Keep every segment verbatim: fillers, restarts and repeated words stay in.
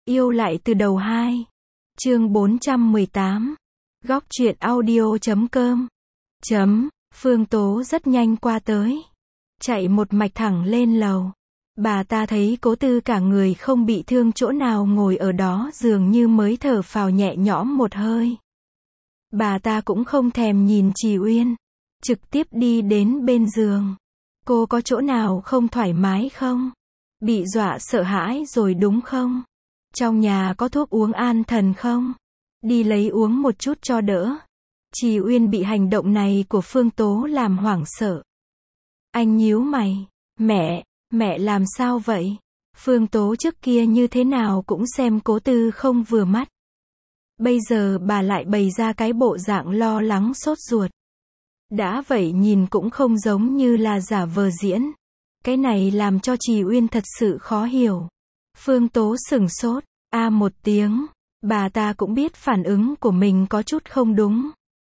Yêu lại từ đầu hai. Chương bốn trăm mười tám. Góc truyện audio chấm com. Chấm, Phương Tố rất nhanh qua tới. Chạy một mạch thẳng lên lầu. Bà ta thấy Cố Tư cả người không bị thương chỗ nào ngồi ở đó dường như mới thở phào nhẹ nhõm một hơi. Bà ta cũng không thèm nhìn Trì Uyên. Trực tiếp đi đến bên giường. Cô có chỗ nào không thoải mái không? Bị dọa sợ hãi rồi đúng không? Trong nhà có thuốc uống an thần không? Đi lấy uống một chút cho đỡ. Trì Uyên bị hành động này của Phương Tố làm hoảng sợ. Anh nhíu mày. Mẹ, mẹ làm sao vậy? Phương Tố trước kia như thế nào cũng xem Cố Tư không vừa mắt. Bây giờ bà lại bày ra cái bộ dạng lo lắng sốt ruột. Đã vậy nhìn cũng không giống như là giả vờ diễn. Cái này làm cho Trì Uyên thật sự khó hiểu. Phương Tố sửng sốt, a một tiếng, bà ta cũng biết phản ứng của mình có chút không đúng.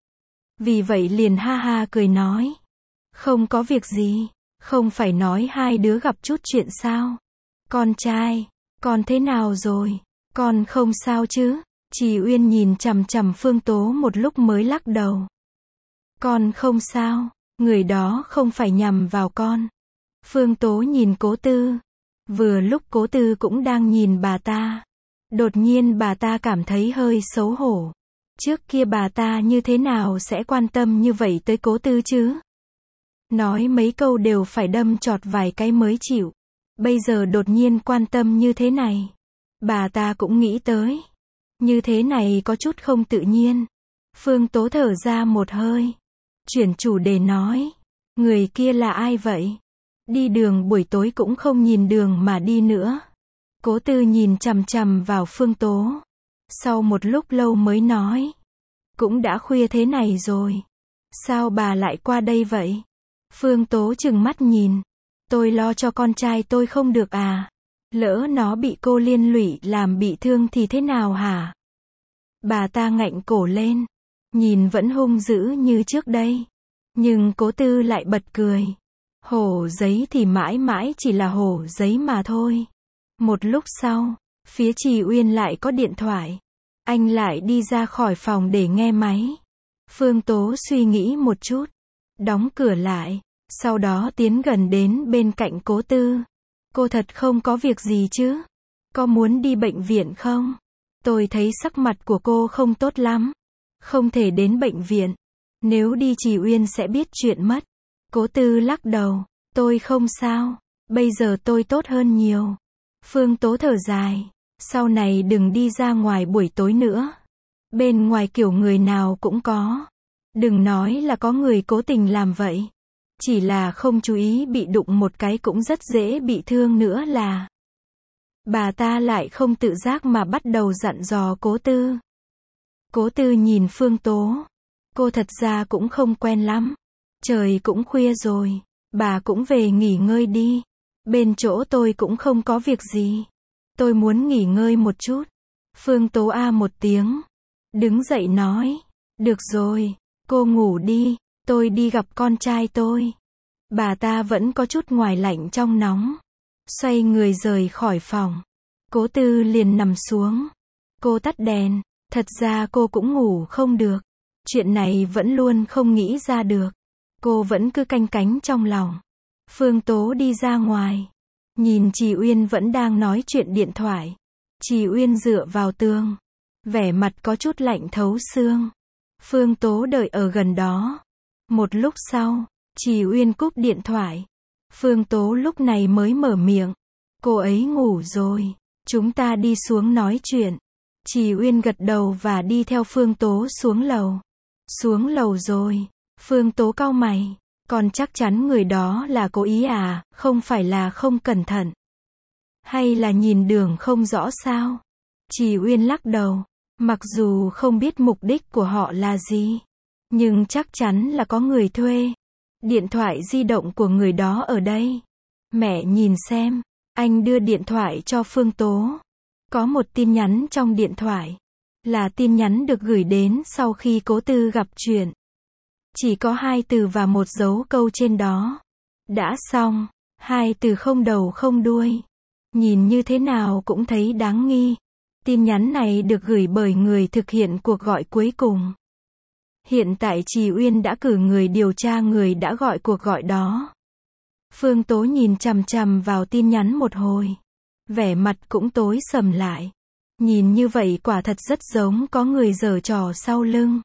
Vì vậy liền ha ha cười nói. Không có việc gì, không phải nói hai đứa gặp chút chuyện sao? Con trai, con thế nào rồi? Con không sao chứ? Trì Uyên nhìn chằm chằm Phương Tố một lúc mới lắc đầu. Con không sao, người đó không phải nhằm vào con. Phương Tố nhìn Cố Tư. Vừa lúc Cố Tư cũng đang nhìn bà ta. Đột nhiên bà ta cảm thấy hơi xấu hổ. Trước kia bà ta như thế nào sẽ quan tâm như vậy tới Cố Tư chứ? Nói mấy câu đều phải đâm chọt vài cái mới chịu. Bây giờ đột nhiên quan tâm như thế này. Bà ta cũng nghĩ tới. Như thế này có chút không tự nhiên. Phương Tố thở ra một hơi. Chuyển chủ đề nói. Người kia là ai vậy? Đi đường buổi tối cũng không nhìn đường mà đi nữa. Cố Tư nhìn chằm chằm vào Phương Tố. Sau một lúc lâu mới nói. Cũng đã khuya thế này rồi. Sao bà lại qua đây vậy? Phương Tố trừng mắt nhìn. Tôi lo cho con trai tôi không được à? Lỡ nó bị cô liên lụy làm bị thương thì thế nào hả? Bà ta ngạnh cổ lên. Nhìn vẫn hung dữ như trước đây. Nhưng Cố Tư lại bật cười. Hổ giấy thì mãi mãi chỉ là hổ giấy mà thôi. Một lúc sau, phía Trì Uyên lại có điện thoại. Anh lại đi ra khỏi phòng để nghe máy. Phương Tố suy nghĩ một chút. Đóng cửa lại. Sau đó tiến gần đến bên cạnh Cố Tư. Cô thật không có việc gì chứ? Có muốn đi bệnh viện không? Tôi thấy sắc mặt của cô không tốt lắm. Không thể đến bệnh viện. Nếu đi Trì Uyên sẽ biết chuyện mất. Cố Tư lắc đầu. Tôi không sao. Bây giờ tôi tốt hơn nhiều. Phương Tố thở dài. Sau này đừng đi ra ngoài buổi tối nữa. Bên ngoài kiểu người nào cũng có. Đừng nói là có người cố tình làm vậy. Chỉ là không chú ý bị đụng một cái cũng rất dễ bị thương nữa là. Bà ta lại không tự giác mà bắt đầu dặn dò Cố Tư. Cố Tư nhìn Phương Tố. Cô thật ra cũng không quen lắm. Trời cũng khuya rồi. Bà cũng về nghỉ ngơi đi. Bên chỗ tôi cũng không có việc gì. Tôi muốn nghỉ ngơi một chút. Phương Tố a một tiếng. Đứng dậy nói. Được rồi, cô ngủ đi. Tôi đi gặp con trai tôi. Bà ta vẫn có chút ngoài lạnh trong nóng. Xoay người rời khỏi phòng. Cố Tư liền nằm xuống. Cô tắt đèn. Thật ra cô cũng ngủ không được. Chuyện này vẫn luôn không nghĩ ra được. Cô vẫn cứ canh cánh trong lòng. Phương Tố đi ra ngoài. Nhìn Trì Uyên vẫn đang nói chuyện điện thoại. Trì Uyên dựa vào tường. Vẻ mặt có chút lạnh thấu xương. Phương Tố đợi ở gần đó. Một lúc sau, Trì Uyên cúp điện thoại. Phương Tố lúc này mới mở miệng. Cô ấy ngủ rồi. Chúng ta đi xuống nói chuyện. Trì Uyên gật đầu và đi theo Phương Tố xuống lầu. Xuống lầu rồi. Phương Tố cau mày. Còn chắc chắn người đó là cố ý à, không phải là không cẩn thận. Hay là nhìn đường không rõ sao? Trì Uyên lắc đầu. Mặc dù không biết mục đích của họ là gì. Nhưng chắc chắn là có người thuê. Điện thoại di động của người đó ở đây. Mẹ nhìn xem. Anh đưa điện thoại cho Phương Tố. Có một tin nhắn trong điện thoại. Là tin nhắn được gửi đến sau khi Cố Tư gặp chuyện. Chỉ có hai từ và một dấu câu trên đó. Đã xong. Hai từ không đầu không đuôi. Nhìn như thế nào cũng thấy đáng nghi. Tin nhắn này được gửi bởi người thực hiện cuộc gọi cuối cùng. Hiện tại Trì Uyên đã cử người điều tra người đã gọi cuộc gọi đó. Phương Tố nhìn chằm chằm vào tin nhắn một hồi. Vẻ mặt cũng tối sầm lại. Nhìn như vậy quả thật rất giống có người giở trò sau lưng.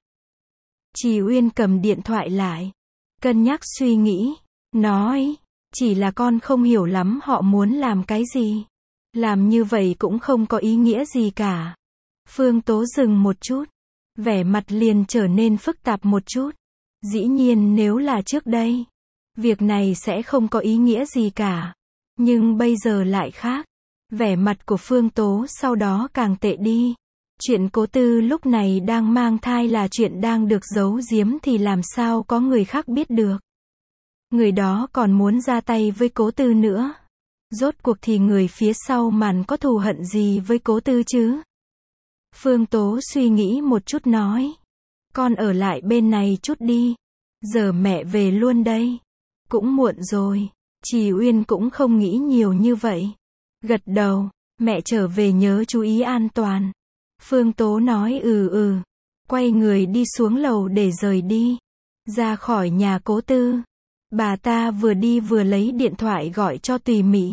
Trì Uyên cầm điện thoại lại. Cân nhắc suy nghĩ. Nói, chỉ là con không hiểu lắm họ muốn làm cái gì. Làm như vậy cũng không có ý nghĩa gì cả. Phương Tố dừng một chút. Vẻ mặt liền trở nên phức tạp một chút. Dĩ nhiên nếu là trước đây, việc này sẽ không có ý nghĩa gì cả. Nhưng bây giờ lại khác. Vẻ mặt của Phương Tố sau đó càng tệ đi. Chuyện Cố Tư lúc này đang mang thai là chuyện đang được giấu giếm thì làm sao có người khác biết được. Người đó còn muốn ra tay với Cố Tư nữa. Rốt cuộc thì người phía sau màn có thù hận gì với Cố Tư chứ? Phương Tố suy nghĩ một chút nói. Con ở lại bên này chút đi. Giờ mẹ về luôn đây. Cũng muộn rồi. Trì Uyên cũng không nghĩ nhiều như vậy. Gật đầu. Mẹ trở về nhớ chú ý an toàn. Phương Tố nói ừ ừ. Quay người đi xuống lầu để rời đi. Ra khỏi nhà Cố Tư. Bà ta vừa đi vừa lấy điện thoại gọi cho Tùy Mị.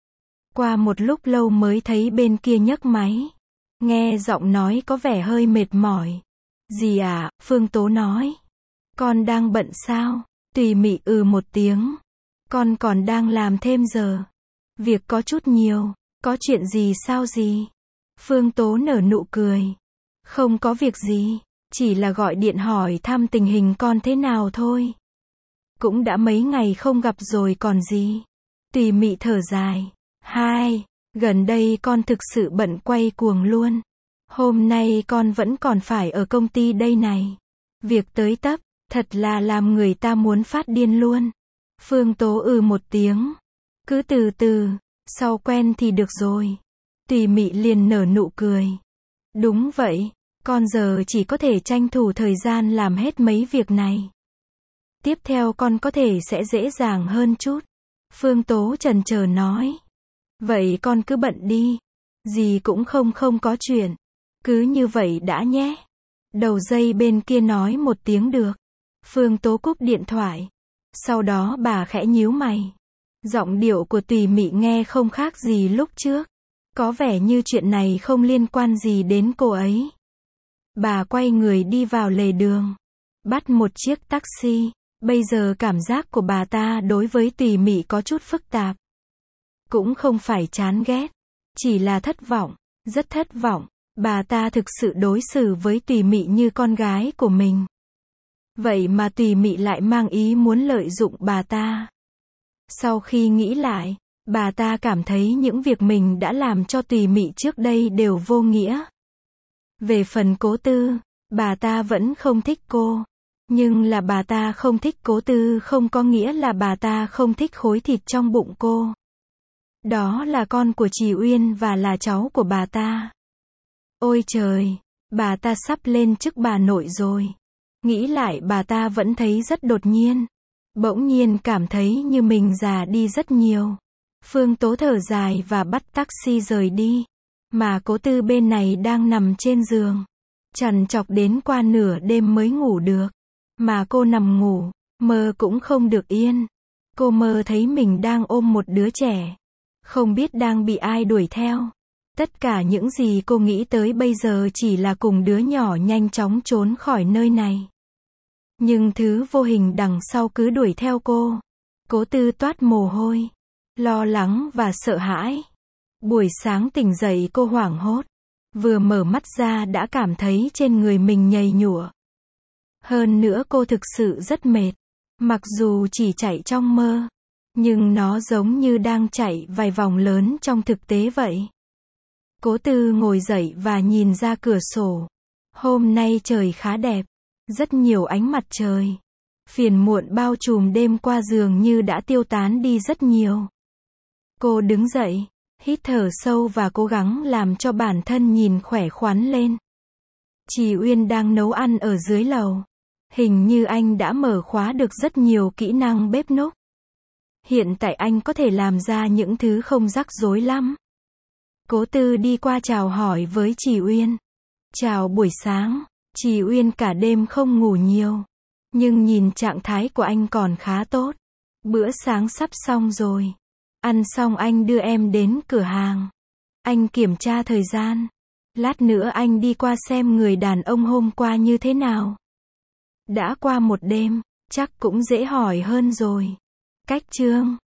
Qua một lúc lâu mới thấy bên kia nhấc máy. Nghe giọng nói có vẻ hơi mệt mỏi. Gì à, Phương Tố nói. Con đang bận sao? Tùy Mị ừ một tiếng. Con còn đang làm thêm giờ. Việc có chút nhiều. Có chuyện gì sao gì? Phương Tố nở nụ cười. Không có việc gì. Chỉ là gọi điện hỏi thăm tình hình con thế nào thôi. Cũng đã mấy ngày không gặp rồi còn gì. Tùy Mị thở dài. Hai, gần đây con thực sự bận quay cuồng luôn. Hôm nay con vẫn còn phải ở công ty đây này. Việc tới tấp, thật là làm người ta muốn phát điên luôn. Phương Tố ừ một tiếng. Cứ từ từ, sau quen thì được rồi. Tùy Mị liền nở nụ cười. Đúng vậy, con giờ chỉ có thể tranh thủ thời gian làm hết mấy việc này. Tiếp theo con có thể sẽ dễ dàng hơn chút. Phương Tố chần chờ nói. Vậy con cứ bận đi. Gì cũng không không có chuyện. Cứ như vậy đã nhé. Đầu dây bên kia nói một tiếng được. Phương Tố cúp điện thoại. Sau đó bà khẽ nhíu mày. Giọng điệu của Tùy Mị nghe không khác gì lúc trước. Có vẻ như chuyện này không liên quan gì đến cô ấy. Bà quay người đi vào lề đường. Bắt một chiếc taxi. Bây giờ cảm giác của bà ta đối với Tùy Mị có chút phức tạp. Cũng không phải chán ghét. Chỉ là thất vọng. Rất thất vọng. Bà ta thực sự đối xử với Tùy Mị như con gái của mình. Vậy mà Tùy Mị lại mang ý muốn lợi dụng bà ta. Sau khi nghĩ lại, bà ta cảm thấy những việc mình đã làm cho Tùy Mị trước đây đều vô nghĩa. Về phần Cố Tư, bà ta vẫn không thích cô. Nhưng là bà ta không thích Cố Tư không có nghĩa là bà ta không thích khối thịt trong bụng cô. Đó là con của Trì Uyên và là cháu của bà ta. Ôi trời, bà ta sắp lên chức bà nội rồi. Nghĩ lại bà ta vẫn thấy rất đột nhiên. Bỗng nhiên cảm thấy như mình già đi rất nhiều. Phương Tố thở dài và bắt taxi rời đi. Mà Cố Tư bên này đang nằm trên giường. Trằn trọc đến qua nửa đêm mới ngủ được. Mà cô nằm ngủ, mơ cũng không được yên. Cô mơ thấy mình đang ôm một đứa trẻ. Không biết đang bị ai đuổi theo. Tất cả những gì cô nghĩ tới bây giờ chỉ là cùng đứa nhỏ nhanh chóng trốn khỏi nơi này. Nhưng thứ vô hình đằng sau cứ đuổi theo cô. Cố Tư toát mồ hôi. Lo lắng và sợ hãi. Buổi sáng tỉnh dậy cô hoảng hốt. Vừa mở mắt ra đã cảm thấy trên người mình nhầy nhụa. Hơn nữa cô thực sự rất mệt. Mặc dù chỉ chạy trong mơ. Nhưng nó giống như đang chạy vài vòng lớn trong thực tế vậy. Cố Tư ngồi dậy và nhìn ra cửa sổ. Hôm nay trời khá đẹp. Rất nhiều ánh mặt trời. Phiền muộn bao trùm đêm qua dường như đã tiêu tán đi rất nhiều. Cô đứng dậy, hít thở sâu và cố gắng làm cho bản thân nhìn khỏe khoắn lên. Trì Uyên đang nấu ăn ở dưới lầu. Hình như anh đã mở khóa được rất nhiều kỹ năng bếp núc. Hiện tại anh có thể làm ra những thứ không rắc rối lắm. Cố Tư đi qua chào hỏi với chị Uyên. Chào buổi sáng. Chị Uyên cả đêm không ngủ nhiều. Nhưng nhìn trạng thái của anh còn khá tốt. Bữa sáng sắp xong rồi. Ăn xong anh đưa em đến cửa hàng. Anh kiểm tra thời gian. Lát nữa anh đi qua xem người đàn ông hôm qua như thế nào. Đã qua một đêm, chắc cũng dễ hỏi hơn rồi. Cách Trương.